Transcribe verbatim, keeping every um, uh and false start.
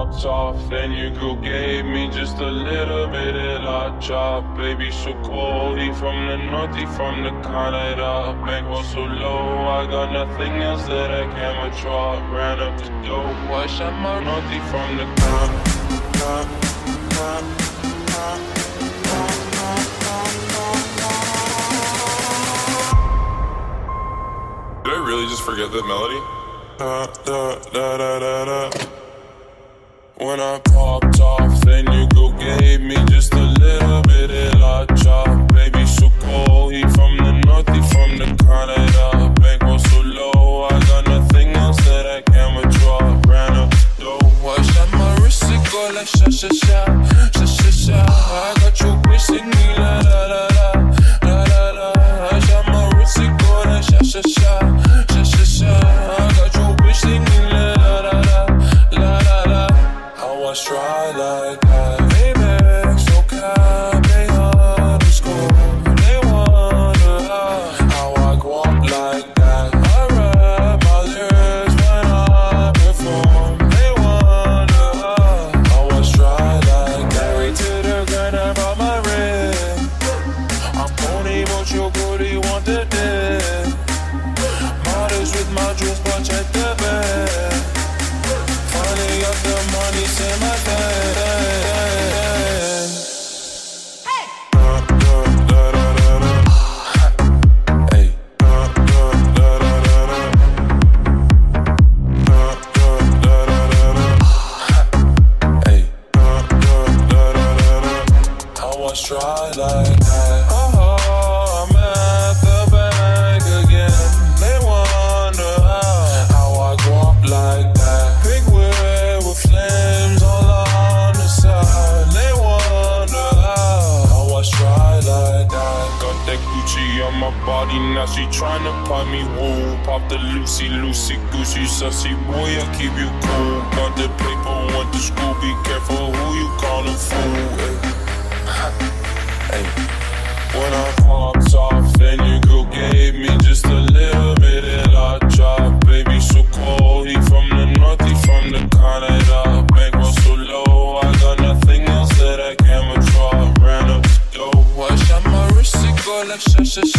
popped off, then your girl gave me just a little bit of la chop. Baby so cold, he from the north, he from the Canada. Bankroll so low, I got nothing else that I can withdraw. Ran up the dough, I shot my north, he from the Canada. Did I really just forget that melody? Da, da, da, da, da, da. When I popped off, then your girl gave me just a little bit of la chop. Baby so cold, he from the north, he from the Canada. Bankroll so low, I got nothing else that I can withdraw. Ran up the dough, I shot my wrist, it go like sha sha sha, sha sha sha. I got your bitch singing la la la la, la la la. I shot my wrist, it go like sha sha sha, sha sha sha. I got your bitch singing la la la la, la la la. How I try like that, baby, so calm, they underscore. They wonder how I go up like that. I rap my lyrics when I perform. They wonder how I try like that. Married to the grind, I brought my ring. I'm pony, but your booty want the dick. Modest with my jewels, but check the bag. Finally got the money, say my dad. Hey. Da, da, da, da, da, da. Hey. Da, da, da, da, da, da. Da, da, da, da, da, da. Hey. Da, da, da, da, da, da. How I try like that. Oh, I'm at the bank again. They wonder how, how I go up like that. Big wheel with flames all on the side. They wonder how, how I try like that. Got that Gucci on my body, now she tryna pop me woo. Pop the Lucy, Lucy, Gucci, sussy boy, I keep you cool. Got the paper, went to school, be careful who you callin' fool. Hey. When I popped off, then your girl gave me just a little bit of la chop. Baby so cold, he from the north, he from the Canada. Bankroll so low, I got nothing else that I can withdraw. Ran up the dough, I shot my wrist, it go like sha sha sha.